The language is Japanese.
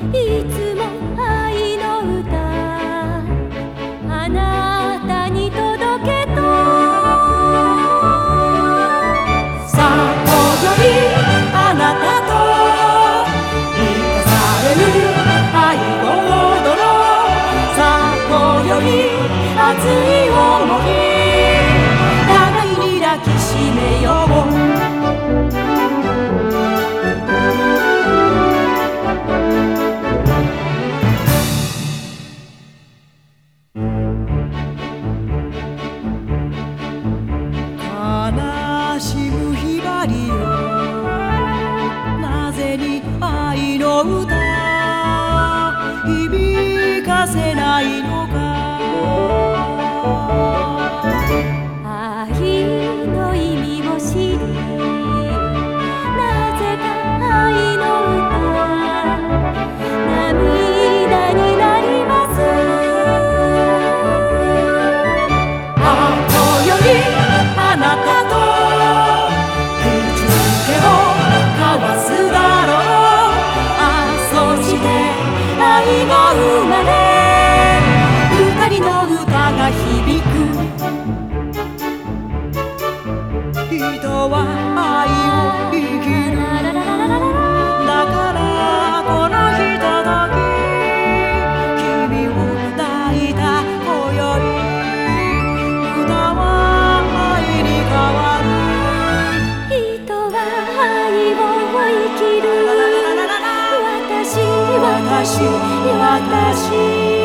いつも愛の歌あなたに届けとさあ今宵あなたと生かされる愛を踊ろうさあ今宵熱い想い互いに抱きしめよう悲しむひばりよなぜに愛の歌響かせないのか愛の意味を知りなぜか愛の歌涙になります今宵あなたと口づけを交わすだろうそして愛が生まれ二人の歌が響く人は愛を生きるだからこのひととき君を抱いた今宵歌は愛に変わる人は愛を生きる私